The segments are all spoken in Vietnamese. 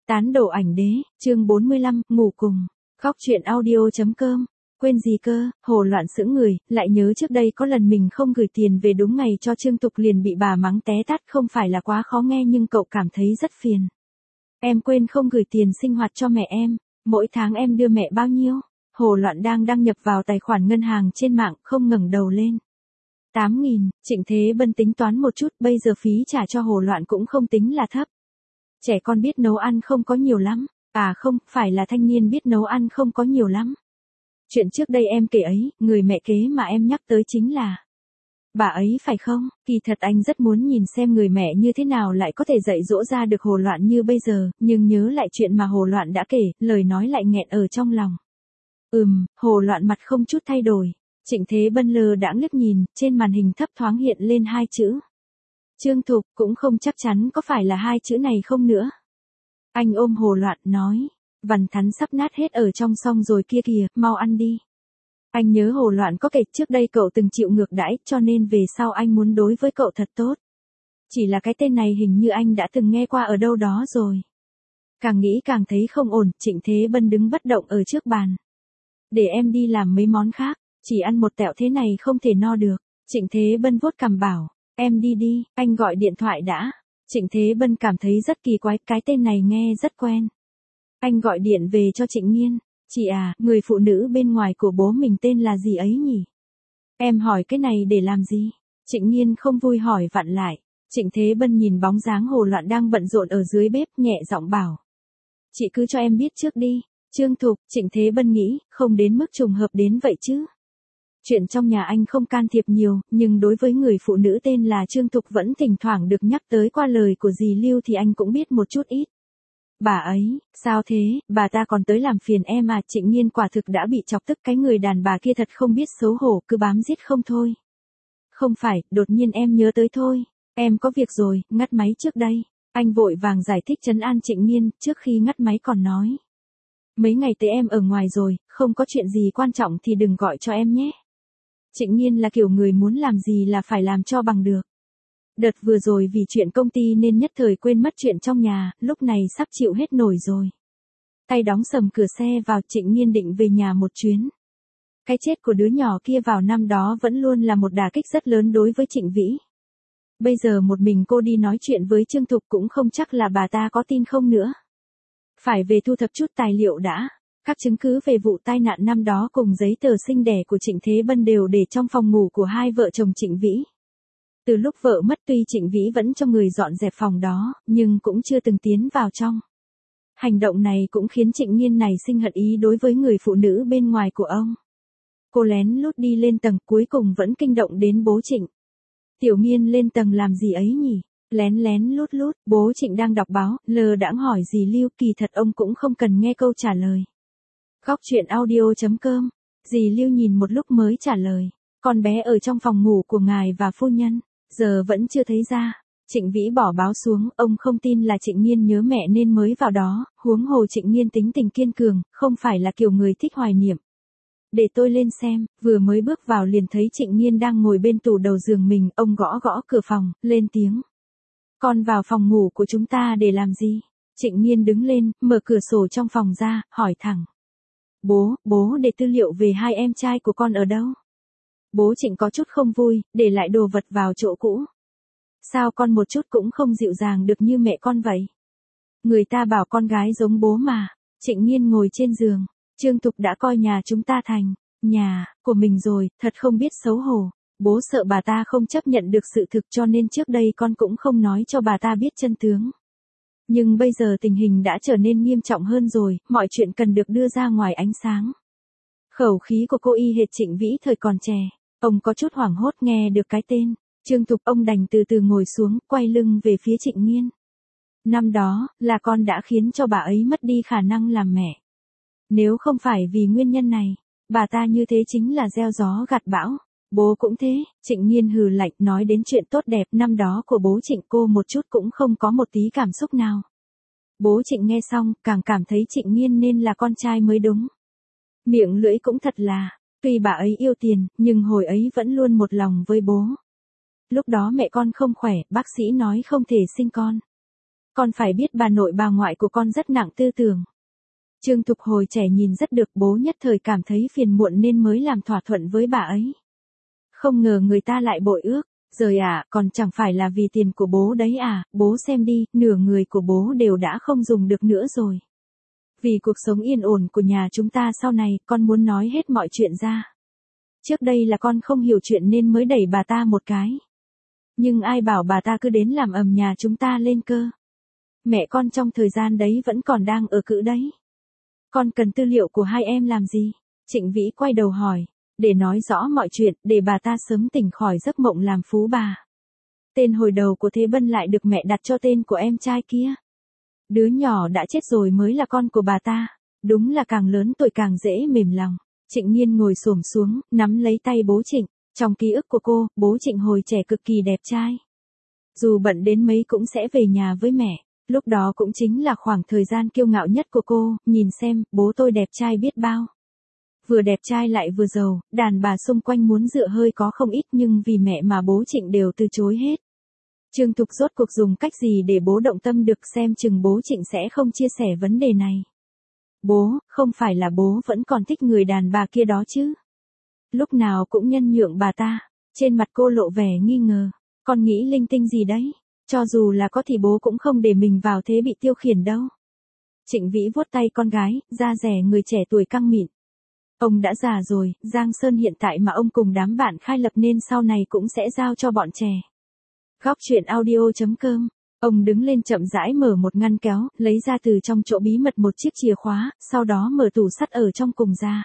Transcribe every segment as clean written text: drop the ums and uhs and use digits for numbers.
Tán đổ ảnh đế, chương 45, ngủ cùng. Góc truyện audio.com. Quên gì cơ, Hồ Loạn sững người, lại nhớ trước đây có lần mình không gửi tiền về đúng ngày cho Trương Tục liền bị bà mắng té tát, không phải là quá khó nghe nhưng cậu cảm thấy rất phiền. Em quên không gửi tiền sinh hoạt cho mẹ em, mỗi tháng em đưa mẹ bao nhiêu? Hồ Loạn đang đăng nhập vào tài khoản ngân hàng trên mạng, không ngẩng đầu lên. 8.000, Trịnh Thế Bân tính toán một chút, bây giờ phí trả cho Hồ Loạn cũng không tính là thấp. Trẻ con biết nấu ăn không có nhiều lắm, à không, phải là thanh niên biết nấu ăn không có nhiều lắm. Chuyện trước đây em kể ấy, người mẹ kế mà em nhắc tới chính là bà ấy phải không? Kỳ thật anh rất muốn nhìn xem người mẹ như thế nào lại có thể dạy dỗ ra được Hồ Loạn như bây giờ, nhưng nhớ lại chuyện mà Hồ Loạn đã kể, lời nói lại nghẹn ở trong lòng. Hồ Loạn mặt không chút thay đổi. Trịnh Thế Bân lơ đãng liếc nhìn, trên màn hình thấp thoáng hiện lên hai chữ. Trương Thục, cũng không chắc chắn có phải là hai chữ này không nữa. Anh ôm Hồ Loạn nói, vằn thắn sắp nát hết ở trong xong rồi kia kìa, mau ăn đi. Anh nhớ Hồ Loạn có kể trước đây cậu từng chịu ngược đãi, cho nên về sau anh muốn đối với cậu thật tốt. Chỉ là cái tên này hình như anh đã từng nghe qua ở đâu đó rồi. Càng nghĩ càng thấy không ổn, Trịnh Thế Bân đứng bất động ở trước bàn. Để em đi làm mấy món khác, chỉ ăn một tẹo thế này không thể no được. Trịnh Thế Bân vuốt cằm bảo, em đi đi, anh gọi điện thoại đã. Trịnh Thế Bân cảm thấy rất kỳ quái, cái tên này nghe rất quen. Anh gọi điện về cho Trịnh Nghiên. Chị à, người phụ nữ bên ngoài của bố mình tên là gì ấy nhỉ? Em hỏi cái này để làm gì? Trịnh Nghiên không vui hỏi vặn lại. Trịnh Thế Bân nhìn bóng dáng Hồ Loạn đang bận rộn ở dưới bếp, nhẹ giọng bảo. Chị cứ cho em biết trước đi. Trương Thục, Trịnh Thế Bân nghĩ, không đến mức trùng hợp đến vậy chứ. Chuyện trong nhà anh không can thiệp nhiều, nhưng đối với người phụ nữ tên là Trương Thục vẫn thỉnh thoảng được nhắc tới qua lời của dì Lưu thì anh cũng biết một chút ít. Bà ấy, sao thế, bà ta còn tới làm phiền em à? Trịnh Nghiên quả thực đã bị chọc tức, cái người đàn bà kia thật không biết xấu hổ, cứ bám giết không thôi. Không phải, đột nhiên em nhớ tới thôi, em có việc rồi, ngắt máy trước đây. Anh vội vàng giải thích trấn an Trịnh Nghiên, trước khi ngắt máy còn nói. Mấy ngày tới em ở ngoài rồi, không có chuyện gì quan trọng thì đừng gọi cho em nhé. Trịnh Nghiên là kiểu người muốn làm gì là phải làm cho bằng được. Đợt vừa rồi vì chuyện công ty nên nhất thời quên mất chuyện trong nhà, lúc này sắp chịu hết nổi rồi. Tay đóng sầm cửa xe vào, Trịnh Nghiên định về nhà một chuyến. Cái chết của đứa nhỏ kia vào năm đó vẫn luôn là một đả kích rất lớn đối với Trịnh Vĩ. Bây giờ một mình cô đi nói chuyện với Trương Thục cũng không chắc là bà ta có tin không nữa. Phải về thu thập chút tài liệu đã. Các chứng cứ về vụ tai nạn năm đó cùng giấy tờ sinh đẻ của Trịnh Thế Bân đều để trong phòng ngủ của hai vợ chồng Trịnh Vĩ. Từ lúc vợ mất tuy Trịnh Vĩ vẫn cho người dọn dẹp phòng đó, nhưng cũng chưa từng tiến vào trong. Hành động này cũng khiến Trịnh Nghiên này sinh hận ý đối với người phụ nữ bên ngoài của ông. Cô lén lút đi lên tầng, cuối cùng vẫn kinh động đến bố Trịnh. Tiểu Nghiên lên tầng làm gì ấy nhỉ? Lén lén lút lút, bố Trịnh đang đọc báo, lờ đãng hỏi dì Lưu, kỳ thật ông cũng không cần nghe câu trả lời. Góc truyện audio.com. Dì Lưu nhìn một lúc mới trả lời. Con bé ở trong phòng ngủ của ngài và phu nhân, giờ vẫn chưa thấy ra. Trịnh Vĩ bỏ báo xuống, ông không tin là Trịnh Nghiên nhớ mẹ nên mới vào đó, huống hồ Trịnh Nghiên tính tình kiên cường, không phải là kiểu người thích hoài niệm. Để tôi lên xem, vừa mới bước vào liền thấy Trịnh Nghiên đang ngồi bên tủ đầu giường mình, ông gõ gõ cửa phòng, lên tiếng. Con vào phòng ngủ của chúng ta để làm gì? Trịnh Nghiên đứng lên, mở cửa sổ trong phòng ra, hỏi thẳng. Bố để tư liệu về hai em trai của con ở đâu? Bố Trịnh có chút không vui, để lại đồ vật vào chỗ cũ. Sao con một chút cũng không dịu dàng được như mẹ con vậy? Người ta bảo con gái giống bố mà. Trịnh Nghiên ngồi trên giường. Trương Thục đã coi nhà chúng ta thành nhà của mình rồi, thật không biết xấu hổ. Bố sợ bà ta không chấp nhận được sự thực cho nên trước đây con cũng không nói cho bà ta biết chân tướng. Nhưng bây giờ tình hình đã trở nên nghiêm trọng hơn rồi, mọi chuyện cần được đưa ra ngoài ánh sáng. Khẩu khí của cô y hệt Trịnh Vĩ thời còn trẻ. Ông có chút hoảng hốt nghe được cái tên Trương Thục, ông đành từ từ ngồi xuống, quay lưng về phía Trịnh Nghiên. Năm đó, là con đã khiến cho bà ấy mất đi khả năng làm mẹ. Nếu không phải vì nguyên nhân này, bà ta như thế chính là gieo gió gặt bão. Bố cũng thế. Trịnh Nghiên hừ lạnh, nói đến chuyện tốt đẹp năm đó của bố Trịnh cô một chút cũng không có một tí cảm xúc nào. Bố Trịnh nghe xong, càng cảm thấy Trịnh Nghiên nên là con trai mới đúng. Miệng lưỡi cũng thật là, tuy bà ấy yêu tiền, nhưng hồi ấy vẫn luôn một lòng với bố. Lúc đó mẹ con không khỏe, bác sĩ nói không thể sinh con. Con phải biết bà nội bà ngoại của con rất nặng tư tưởng. Trương Thục hồi trẻ nhìn rất được, bố nhất thời cảm thấy phiền muộn nên mới làm thỏa thuận với bà ấy. Không ngờ người ta lại bội ước. Rồi còn chẳng phải là vì tiền của bố đấy à, bố xem đi, nửa người của bố đều đã không dùng được nữa rồi. Vì cuộc sống yên ổn của nhà chúng ta sau này, con muốn nói hết mọi chuyện ra. Trước đây là con không hiểu chuyện nên mới đẩy bà ta một cái. Nhưng ai bảo bà ta cứ đến làm ầm nhà chúng ta lên cơ. Mẹ con trong thời gian đấy vẫn còn đang ở cữ đấy. Con cần tư liệu của hai em làm gì? Trịnh Vĩ quay đầu hỏi. Để nói rõ mọi chuyện, để bà ta sớm tỉnh khỏi giấc mộng làm phú bà. Tên hồi đầu của Thế Bân lại được mẹ đặt cho tên của em trai kia. Đứa nhỏ đã chết rồi mới là con của bà ta. Đúng là càng lớn tuổi càng dễ mềm lòng. Trịnh Nhiên ngồi xổm xuống, nắm lấy tay bố Trịnh. Trong ký ức của cô, bố Trịnh hồi trẻ cực kỳ đẹp trai. Dù bận đến mấy cũng sẽ về nhà với mẹ. Lúc đó cũng chính là khoảng thời gian kiêu ngạo nhất của cô. Nhìn xem, bố tôi đẹp trai biết bao. Vừa đẹp trai lại vừa giàu, đàn bà xung quanh muốn dựa hơi có không ít nhưng vì mẹ mà bố Trịnh đều từ chối hết. Trương Thục rốt cuộc dùng cách gì để bố động tâm được, xem chừng bố Trịnh sẽ không chia sẻ vấn đề này. Bố, không phải là bố vẫn còn thích người đàn bà kia đó chứ? Lúc nào cũng nhân nhượng bà ta. Trên mặt cô lộ vẻ nghi ngờ. Con nghĩ linh tinh gì đấy? Cho dù là có thì bố cũng không để mình vào thế bị tiêu khiển đâu. Trịnh Vĩ vuốt tay con gái, da dẻ người trẻ tuổi căng mịn. Ông đã già rồi, Giang Sơn hiện tại mà ông cùng đám bạn khai lập nên sau này cũng sẽ giao cho bọn trẻ. Góc truyện audio.com. Ông đứng lên chậm rãi mở một ngăn kéo, lấy ra từ trong chỗ bí mật một chiếc chìa khóa, sau đó mở tủ sắt ở trong cùng ra.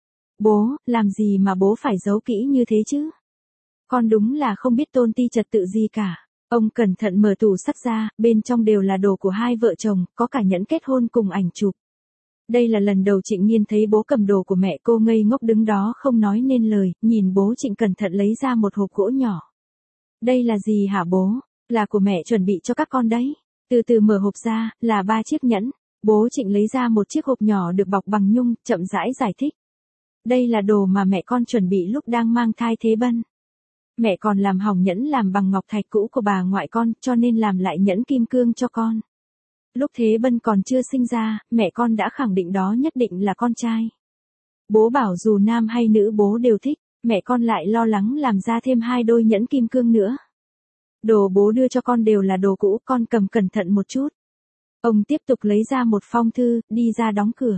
Bố, làm gì mà bố phải giấu kỹ như thế chứ? Con đúng là không biết tôn ti trật tự gì cả. Ông cẩn thận mở tủ sắt ra, bên trong đều là đồ của hai vợ chồng, có cả nhẫn kết hôn cùng ảnh chụp. Đây là lần đầu Trịnh Nhiên thấy bố cầm đồ của mẹ, cô ngây ngốc đứng đó không nói nên lời, nhìn bố Trịnh cẩn thận lấy ra một hộp gỗ nhỏ. Đây là gì hả bố? Là của mẹ chuẩn bị cho các con đấy. Từ từ mở hộp ra, là 3 chiếc nhẫn. Bố Trịnh lấy ra một chiếc hộp nhỏ được bọc bằng nhung, chậm rãi giải thích. Đây là đồ mà mẹ con chuẩn bị lúc đang mang thai Thế Bân. Mẹ còn làm hỏng nhẫn làm bằng ngọc thạch cũ của bà ngoại con, cho nên làm lại nhẫn kim cương cho con. Lúc Thế Bân còn chưa sinh ra, mẹ con đã khẳng định đó nhất định là con trai. Bố bảo dù nam hay nữ bố đều thích, mẹ con lại lo lắng làm ra thêm 2 đôi nhẫn kim cương nữa. Đồ bố đưa cho con đều là đồ cũ, con cầm cẩn thận một chút. Ông tiếp tục lấy ra một phong thư, đi ra đóng cửa.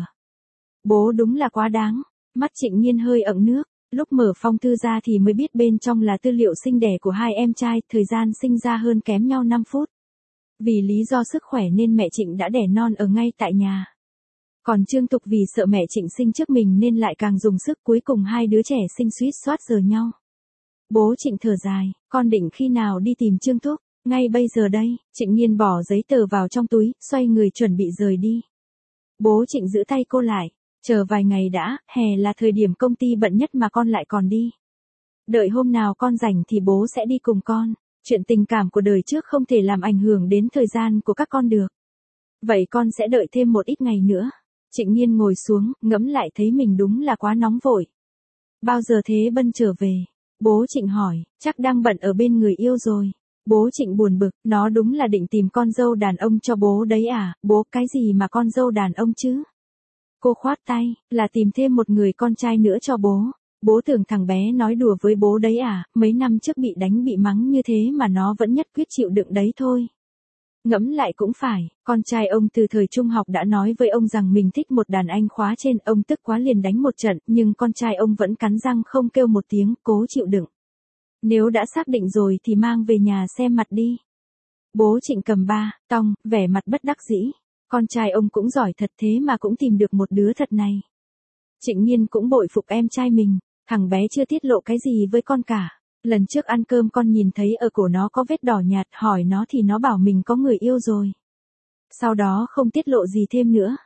Bố đúng là quá đáng. Mắt Trịnh Nhiên hơi ẩn nước. Lúc mở phong thư ra thì mới biết bên trong là tư liệu sinh đẻ của hai em trai, thời gian sinh ra hơn kém nhau 5 phút. Vì lý do sức khỏe nên mẹ Trịnh đã đẻ non ở ngay tại nhà. Còn Trương Thục vì sợ mẹ Trịnh sinh trước mình nên lại càng dùng sức, cuối cùng hai đứa trẻ sinh suýt soát giờ nhau. Bố Trịnh thở dài, con định khi nào đi tìm Trương Thúc? Ngay bây giờ đây. Trịnh Nhiên bỏ giấy tờ vào trong túi, xoay người chuẩn bị rời đi. Bố Trịnh giữ tay cô lại. Chờ vài ngày đã, hè là thời điểm công ty bận nhất mà con lại còn đi. Đợi hôm nào con rảnh thì bố sẽ đi cùng con. Chuyện tình cảm của đời trước không thể làm ảnh hưởng đến thời gian của các con được. Vậy con sẽ đợi thêm một ít ngày nữa. Trịnh Nhiên ngồi xuống, ngẫm lại thấy mình đúng là quá nóng vội. Bao giờ Thế Bân trở về? Bố Trịnh hỏi, chắc đang bận ở bên người yêu rồi. Bố Trịnh buồn bực, nó đúng là định tìm con dâu đàn ông cho bố đấy à? Bố, cái gì mà con dâu đàn ông chứ? Cô khoát tay, là tìm thêm một người con trai nữa cho bố. Bố tưởng thằng bé nói đùa với bố đấy à? Mấy năm trước bị đánh bị mắng như thế mà nó vẫn nhất quyết chịu đựng đấy thôi. Ngẫm lại cũng phải, con trai ông từ thời trung học đã nói với ông rằng mình thích một đàn anh khóa trên, ông tức quá liền đánh một trận, nhưng con trai ông vẫn cắn răng không kêu một tiếng, cố chịu đựng. Nếu đã xác định rồi thì mang về nhà xem mặt đi. Bố Trịnh cầm ba, tong, vẻ mặt bất đắc dĩ. Con trai ông cũng giỏi thật thế mà cũng tìm được một đứa thật này. Trịnh Nhiên cũng bội phục em trai mình, thằng bé chưa tiết lộ cái gì với con cả. Lần trước ăn cơm con nhìn thấy ở cổ nó có vết đỏ nhạt, hỏi nó thì nó bảo mình có người yêu rồi. Sau đó không tiết lộ gì thêm nữa.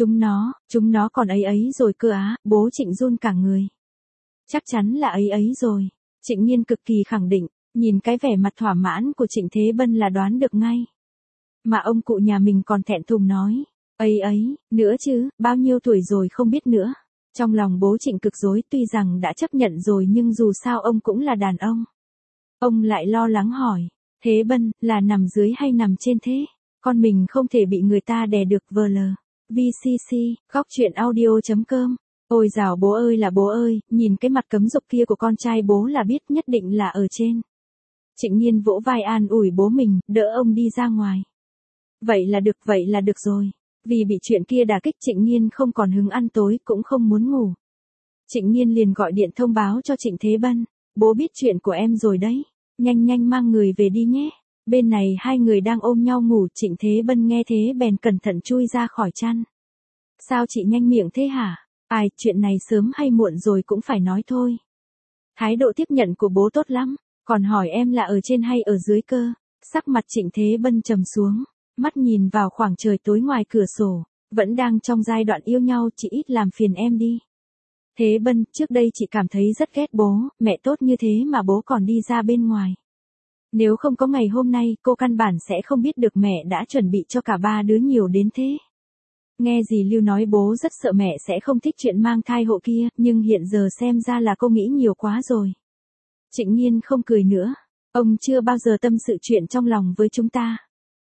Chúng nó còn ấy ấy rồi cơ á, bố Trịnh run cả người. Chắc chắn là ấy ấy rồi. Trịnh Nhiên cực kỳ khẳng định, nhìn cái vẻ mặt thỏa mãn của Trịnh Thế Bân là đoán được ngay. Mà ông cụ nhà mình còn thẹn thùng nói, ấy ấy, nữa chứ, bao nhiêu tuổi rồi không biết nữa. Trong lòng bố Trịnh cực rối, tuy rằng đã chấp nhận rồi nhưng dù sao ông cũng là đàn ông. Ông lại lo lắng hỏi, Thế Bân, là nằm dưới hay nằm trên thế? Con mình không thể bị người ta đè được vl. VCC, góc chuyện audio.com. Ôi dào bố ơi là bố ơi, nhìn cái mặt cấm dục kia của con trai bố là biết nhất định là ở trên. Trịnh Nhiên vỗ vai an ủi bố mình, đỡ ông đi ra ngoài. Vậy là được rồi. Vì bị chuyện kia đả kích Trịnh Nhiên không còn hứng ăn tối cũng không muốn ngủ. Trịnh Nhiên liền gọi điện thông báo cho Trịnh Thế Bân. Bố biết chuyện của em rồi đấy. Nhanh nhanh mang người về đi nhé. Bên này hai người đang ôm nhau ngủ, Trịnh Thế Bân nghe thế bèn cẩn thận chui ra khỏi chăn. Sao chị nhanh miệng thế hả? Ai, chuyện này sớm hay muộn rồi cũng phải nói thôi. Thái độ tiếp nhận của bố tốt lắm, còn hỏi em là ở trên hay ở dưới cơ. Sắc mặt Trịnh Thế Bân trầm xuống, mắt nhìn vào khoảng trời tối ngoài cửa sổ, vẫn đang trong giai đoạn yêu nhau, chị ít làm phiền em đi. Thế Bân, trước đây chị cảm thấy rất ghét bố, mẹ tốt như thế mà bố còn đi ra bên ngoài. Nếu không có ngày hôm nay, cô căn bản sẽ không biết được mẹ đã chuẩn bị cho cả ba đứa nhiều đến thế. Nghe dì Lưu nói bố rất sợ mẹ sẽ không thích chuyện mang thai hộ kia, nhưng hiện giờ xem ra là cô nghĩ nhiều quá rồi. Trịnh Nhiên không cười nữa. Ông chưa bao giờ tâm sự chuyện trong lòng với chúng ta.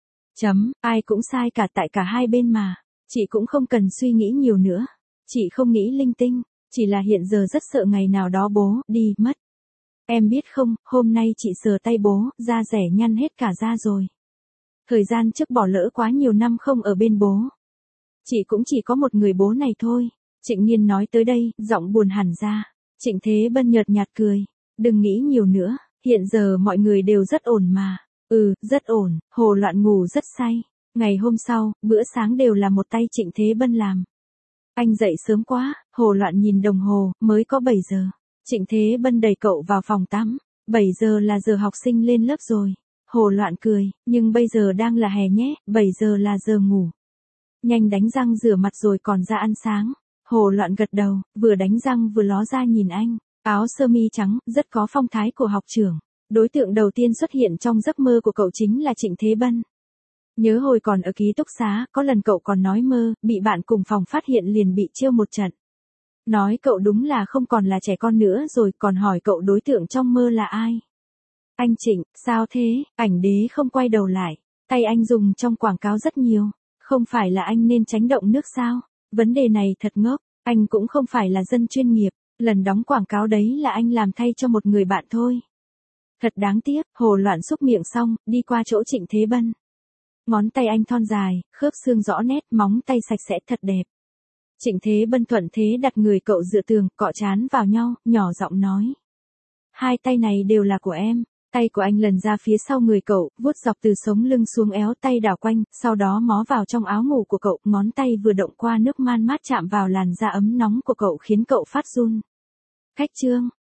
Ai cũng sai cả tại cả hai bên mà. Chị cũng không cần suy nghĩ nhiều nữa. Chị không nghĩ linh tinh, chỉ là hiện giờ rất sợ ngày nào đó bố đi mất. Em biết không, hôm nay chị sờ tay bố, da rẻ nhăn hết cả da rồi. Thời gian trước bỏ lỡ quá nhiều năm không ở bên bố. Chị cũng chỉ có một người bố này thôi. Trịnh Nhiên nói tới đây, giọng buồn hẳn ra. Trịnh Thế Bân nhợt nhạt cười. Đừng nghĩ nhiều nữa, hiện giờ mọi người đều rất ổn mà. Rất ổn. Hồ Loạn ngủ rất say. Ngày hôm sau, bữa sáng đều là một tay Trịnh Thế Bân làm. Anh dậy sớm quá, Hồ Loạn nhìn đồng hồ, mới có 7 giờ. Trịnh Thế Bân đẩy cậu vào phòng tắm. 7 giờ là giờ học sinh lên lớp rồi. Hồ Loạn cười, nhưng bây giờ đang là hè nhé, 7 giờ là giờ ngủ. Nhanh đánh răng rửa mặt rồi còn ra ăn sáng. Hồ Loạn gật đầu, vừa đánh răng vừa ló ra nhìn anh. Áo sơ mi trắng, rất có phong thái của học trưởng. Đối tượng đầu tiên xuất hiện trong giấc mơ của cậu chính là Trịnh Thế Bân. Nhớ hồi còn ở ký túc xá, có lần cậu còn nói mơ, bị bạn cùng phòng phát hiện liền bị trêu một trận. Nói cậu đúng là không còn là trẻ con nữa rồi, còn hỏi cậu đối tượng trong mơ là ai. Anh Trịnh, sao thế, ảnh đế không quay đầu lại. Tay anh dùng trong quảng cáo rất nhiều. Không phải là anh nên tránh động nước sao? Vấn đề này thật ngốc, anh cũng không phải là dân chuyên nghiệp. Lần đóng quảng cáo đấy là anh làm thay cho một người bạn thôi. Thật đáng tiếc. Hồ Loạn xúc miệng xong, đi qua chỗ Trịnh Thế Bân. Ngón tay anh thon dài, khớp xương rõ nét, móng tay sạch sẽ thật đẹp. Trịnh Thế Bân thuận thế đặt người cậu dựa tường, cọ trán vào nhau, nhỏ giọng nói. Hai tay này đều là của em. Tay của anh lần ra phía sau người cậu, vuốt dọc từ sống lưng xuống eo, tay đảo quanh, sau đó mó vào trong áo ngủ của cậu, ngón tay vừa động qua nước man mát chạm vào làn da ấm nóng của cậu khiến cậu phát run. Khách trương,